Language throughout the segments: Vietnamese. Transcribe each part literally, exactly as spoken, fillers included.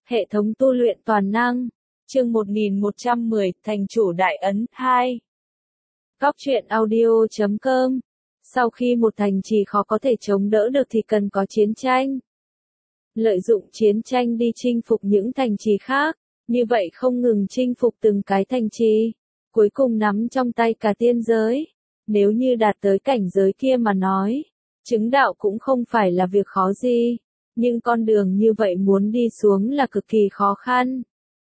Hệ thống tu luyện toàn năng. Chương một nghìn một trăm mười, Thành chủ đại ấn, hai. Góc truyện audio chấm com. Sau khi một thành trì khó có thể chống đỡ được thì cần có chiến tranh. Lợi dụng chiến tranh đi chinh phục những thành trì khác, như vậy không ngừng chinh phục từng cái thành trì, cuối cùng nắm trong tay cả tiên giới. Nếu như đạt tới cảnh giới kia mà nói, chứng đạo cũng không phải là việc khó gì, nhưng con đường như vậy muốn đi xuống là cực kỳ khó khăn.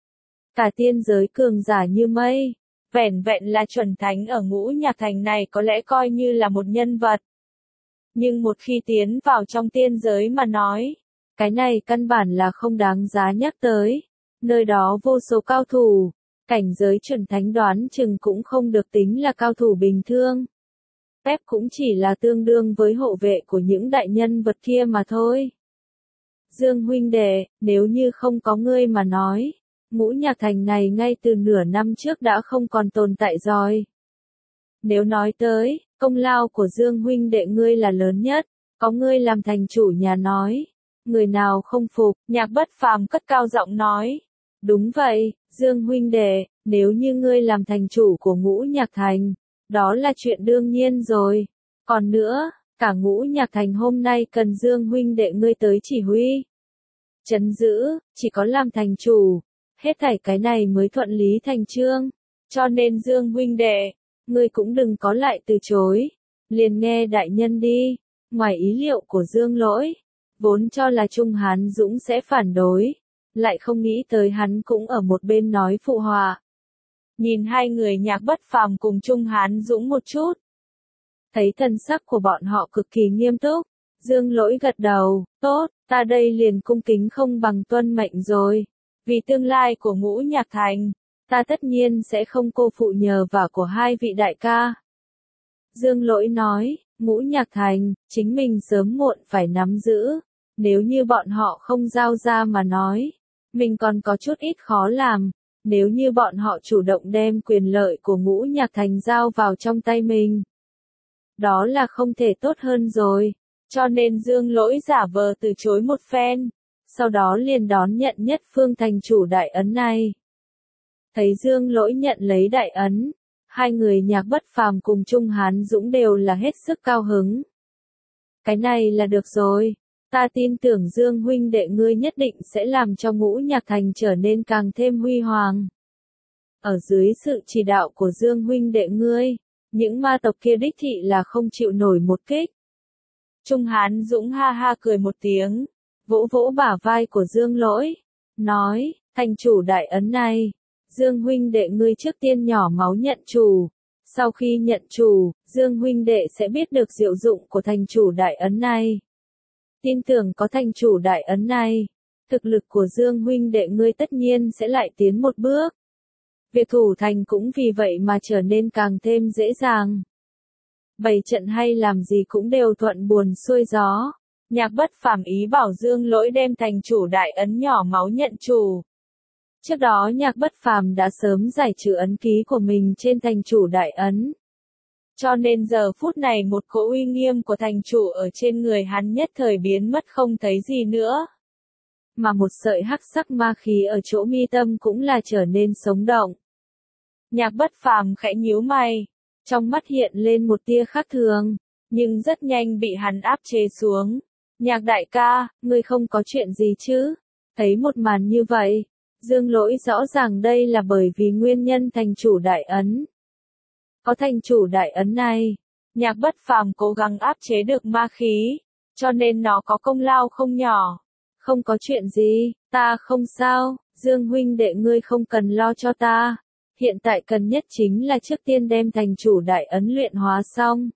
Cả tiên giới cường giả như mây, vẻn vẹn là chuẩn thánh ở Ngũ Nhạc Thành này có lẽ coi như là một nhân vật. Nhưng một khi tiến vào trong tiên giới mà nói, cái này căn bản là không đáng giá nhắc tới. Nơi đó vô số cao thủ, cảnh giới chuẩn thánh đoán chừng cũng không được tính là cao thủ bình thường. Phép cũng chỉ là tương đương với hộ vệ của những đại nhân vật kia mà thôi. Dương huynh đệ, nếu như không có ngươi mà nói, Ngũ Nhạc Thành này ngay từ nửa năm trước đã không còn tồn tại rồi. Nếu nói tới, công lao của Dương huynh đệ ngươi là lớn nhất, có ngươi làm thành chủ nhà nói, người nào không phục. Nhạc Bất Phàm cất cao giọng nói. Đúng vậy, Dương huynh đệ, nếu như ngươi làm thành chủ của Ngũ Nhạc Thành, đó là chuyện đương nhiên rồi. Còn nữa, cả Ngũ Nhạc Thành hôm nay cần Dương huynh đệ ngươi tới chỉ huy, trấn giữ, chỉ có làm thành chủ, hết thảy cái này mới thuận lý thành chương. Cho nên Dương huynh đệ, ngươi cũng đừng có lại từ chối, liền nghe đại nhân đi. Ngoài ý liệu của Dương Lỗi, vốn cho là Trung Hán Dũng sẽ phản đối, lại không nghĩ tới hắn cũng ở một bên nói phụ họa. Nhìn hai người Nhạc Bất Phàm cùng Trung Hán Dũng một chút, thấy thần sắc của bọn họ cực kỳ nghiêm túc, Dương Lỗi gật đầu, tốt, ta đây liền cung kính không bằng tuân mệnh rồi. Vì tương lai của Ngũ Nhạc Thành, ta tất nhiên sẽ không cô phụ nhờ vả của hai vị đại ca. Dương Lỗi nói, Ngũ Nhạc Thành, chính mình sớm muộn phải nắm giữ, nếu như bọn họ không giao ra mà nói, mình còn có chút ít khó làm. Nếu như bọn họ chủ động đem quyền lợi của Ngũ Nhạc Thành giao vào trong tay mình, đó là không thể tốt hơn rồi. Cho nên Dương Lỗi giả vờ từ chối một phen, sau đó liền đón nhận nhất phương thành chủ đại ấn này. Thấy Dương Lỗi nhận lấy đại ấn, hai người Nhạc Bất Phàm cùng Trung Hán Dũng đều là hết sức cao hứng. Cái này là được rồi, ta tin tưởng Dương huynh đệ ngươi nhất định sẽ làm cho Ngũ Nhạc Thành trở nên càng thêm huy hoàng. Ở dưới sự chỉ đạo của Dương huynh đệ ngươi, những ma tộc kia đích thị là không chịu nổi một kích. Trung Hán Dũng ha ha cười một tiếng, vỗ vỗ bả vai của Dương Lỗi, nói, thành chủ đại ấn này, Dương huynh đệ ngươi trước tiên nhỏ máu nhận chủ, sau khi nhận chủ, Dương huynh đệ sẽ biết được diệu dụng của thành chủ đại ấn này. Tin tưởng có thành chủ đại ấn này, thực lực của Dương huynh đệ ngươi tất nhiên sẽ lại tiến một bước. Việc thủ thành cũng vì vậy mà trở nên càng thêm dễ dàng. Bày trận hay làm gì cũng đều thuận buồm xuôi gió. Nhạc Bất Phàm ý bảo Dương Lỗi đem thành chủ đại ấn nhỏ máu nhận chủ. Trước đó Nhạc Bất Phàm đã sớm giải trừ ấn ký của mình trên thành chủ đại ấn. Cho nên giờ phút này một cỗ uy nghiêm của thành chủ ở trên người hắn nhất thời biến mất không thấy gì nữa. Mà một sợi hắc sắc ma khí ở chỗ mi tâm cũng là trở nên sống động. Nhạc Bất Phàm khẽ nhíu mày, trong mắt hiện lên một tia khác thường, nhưng rất nhanh bị hắn áp chế xuống. Nhạc đại ca, ngươi không có chuyện gì chứ? Thấy một màn như vậy, Dương Lỗi rõ ràng đây là bởi vì nguyên nhân thành chủ đại ấn. Có thành chủ đại ấn này, Nhạc Bất Phàm cố gắng áp chế được ma khí, cho nên nó có công lao không nhỏ. Không có chuyện gì, ta không sao, Dương huynh đệ ngươi không cần lo cho ta. Hiện tại cần nhất chính là trước tiên đem thành chủ đại ấn luyện hóa xong.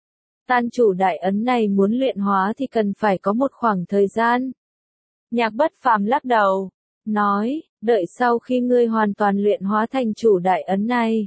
Tan chủ đại ấn này muốn luyện hóa thì cần phải có một khoảng thời gian. Nhạc Bất Phàm lắc đầu, nói, đợi sau khi ngươi hoàn toàn luyện hóa thành chủ đại ấn này,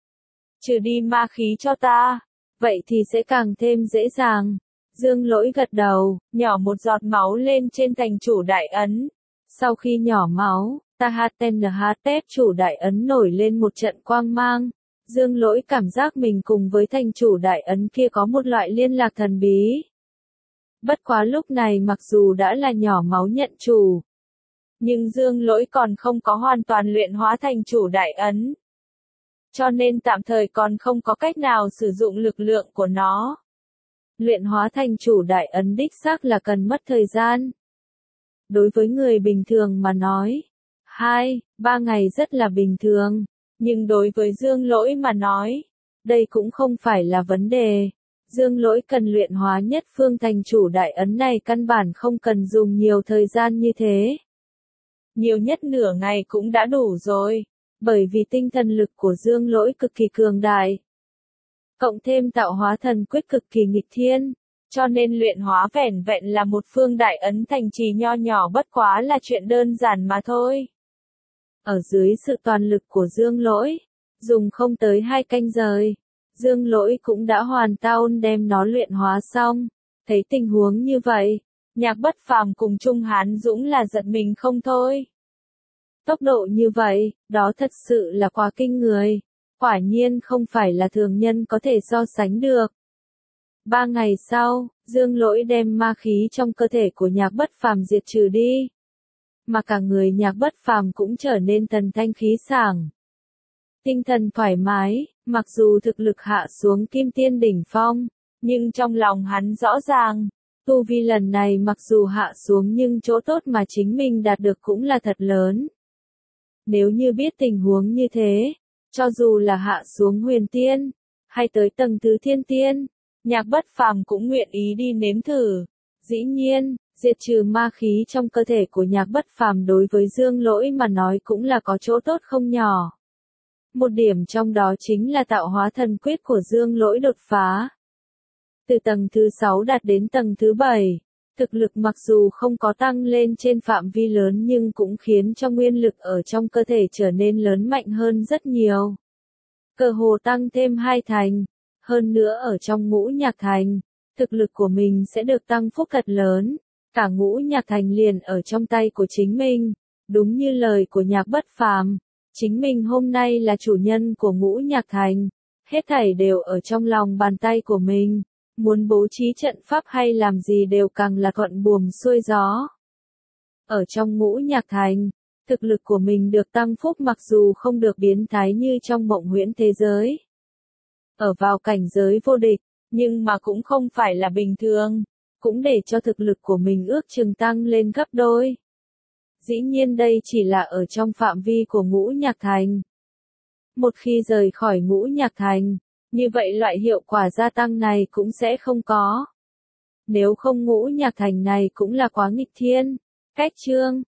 trừ đi ma khí cho ta, vậy thì sẽ càng thêm dễ dàng. Dương Lỗi gật đầu, nhỏ một giọt máu lên trên thành chủ đại ấn. Sau khi nhỏ máu, ta hát tên nờ hát tép chủ đại ấn nổi lên một trận quang mang. Dương Lỗi cảm giác mình cùng với thành chủ đại ấn kia có một loại liên lạc thần bí. Bất quá lúc này mặc dù đã là nhỏ máu nhận chủ, Nhưng Dương Lỗi còn không có hoàn toàn luyện hóa thành chủ đại ấn. Cho nên tạm thời còn không có cách nào sử dụng lực lượng của nó. Luyện hóa thành chủ đại ấn đích xác là cần mất thời gian. Đối với người bình thường mà nói, hai, ba ngày rất là bình thường, nhưng đối với Dương Lỗi mà nói, đây cũng không phải là vấn đề. Dương Lỗi cần luyện hóa nhất phương thành chủ đại ấn này căn bản không cần dùng nhiều thời gian như thế. Nhiều nhất nửa ngày cũng đã đủ rồi, bởi vì tinh thần lực của Dương Lỗi cực kỳ cường đại. Cộng thêm tạo hóa thần quyết cực kỳ nghịch thiên, cho nên luyện hóa vẻn vẹn là một phương đại ấn thành trì nho nhỏ bất quá là chuyện đơn giản mà thôi. Ở dưới sự toàn lực của Dương Lỗi, dùng không tới hai canh giờ, Dương Lỗi cũng đã hoàn toàn đem nó luyện hóa xong. Thấy tình huống như vậy, Nhạc Bất Phàm cùng Trung Hán Dũng là giật mình không thôi. Tốc độ như vậy, đó thật sự là quá kinh người. Quả nhiên không phải là thường nhân có thể so sánh được. Ba ngày sau, Dương Lỗi đem ma khí trong cơ thể của Nhạc Bất Phàm diệt trừ đi. Mà cả người Nhạc Bất Phàm cũng trở nên thần thanh khí sảng. Tinh thần thoải mái, mặc dù thực lực hạ xuống kim tiên đỉnh phong, nhưng trong lòng hắn rõ ràng, tu vi lần này mặc dù hạ xuống nhưng chỗ tốt mà chính mình đạt được cũng là thật lớn. Nếu như biết tình huống như thế, cho dù là hạ xuống huyền tiên, hay tới tầng thứ thiên tiên, Nhạc Bất Phàm cũng nguyện ý đi nếm thử. Dĩ nhiên, diệt trừ ma khí trong cơ thể của Nhạc Bất Phàm đối với Dương Lỗi mà nói cũng là có chỗ tốt không nhỏ. Một điểm trong đó chính là tạo hóa thần quyết của Dương Lỗi đột phá. Từ tầng thứ sáu đạt đến tầng thứ bảy, thực lực mặc dù không có tăng lên trên phạm vi lớn nhưng cũng khiến cho nguyên lực ở trong cơ thể trở nên lớn mạnh hơn rất nhiều. Cơ hồ tăng thêm hai thành, hơn nữa ở trong ngũ nhạc thành, thực lực của mình sẽ được tăng phúc thật lớn, cả ngũ nhạc thành liền ở trong tay của chính mình, đúng như lời của Nhạc Bất Phàm, chính mình hôm nay là chủ nhân của ngũ nhạc thành, hết thảy đều ở trong lòng bàn tay của mình. Muốn bố trí trận pháp hay làm gì đều càng là thuận buồm xuôi gió. Ở trong ngũ nhạc thành, thực lực của mình được tăng phúc mặc dù không được biến thái như trong mộng huyễn thế giới. Ở vào cảnh giới vô địch, nhưng mà cũng không phải là bình thường, cũng để cho thực lực của mình ước chừng tăng lên gấp đôi. Dĩ nhiên đây chỉ là ở trong phạm vi của ngũ nhạc thành. Một khi rời khỏi ngũ nhạc thành, như vậy loại hiệu quả gia tăng này cũng sẽ không có. Nếu không ngũ nhạc thành này cũng là quá nghịch thiên. Cách chương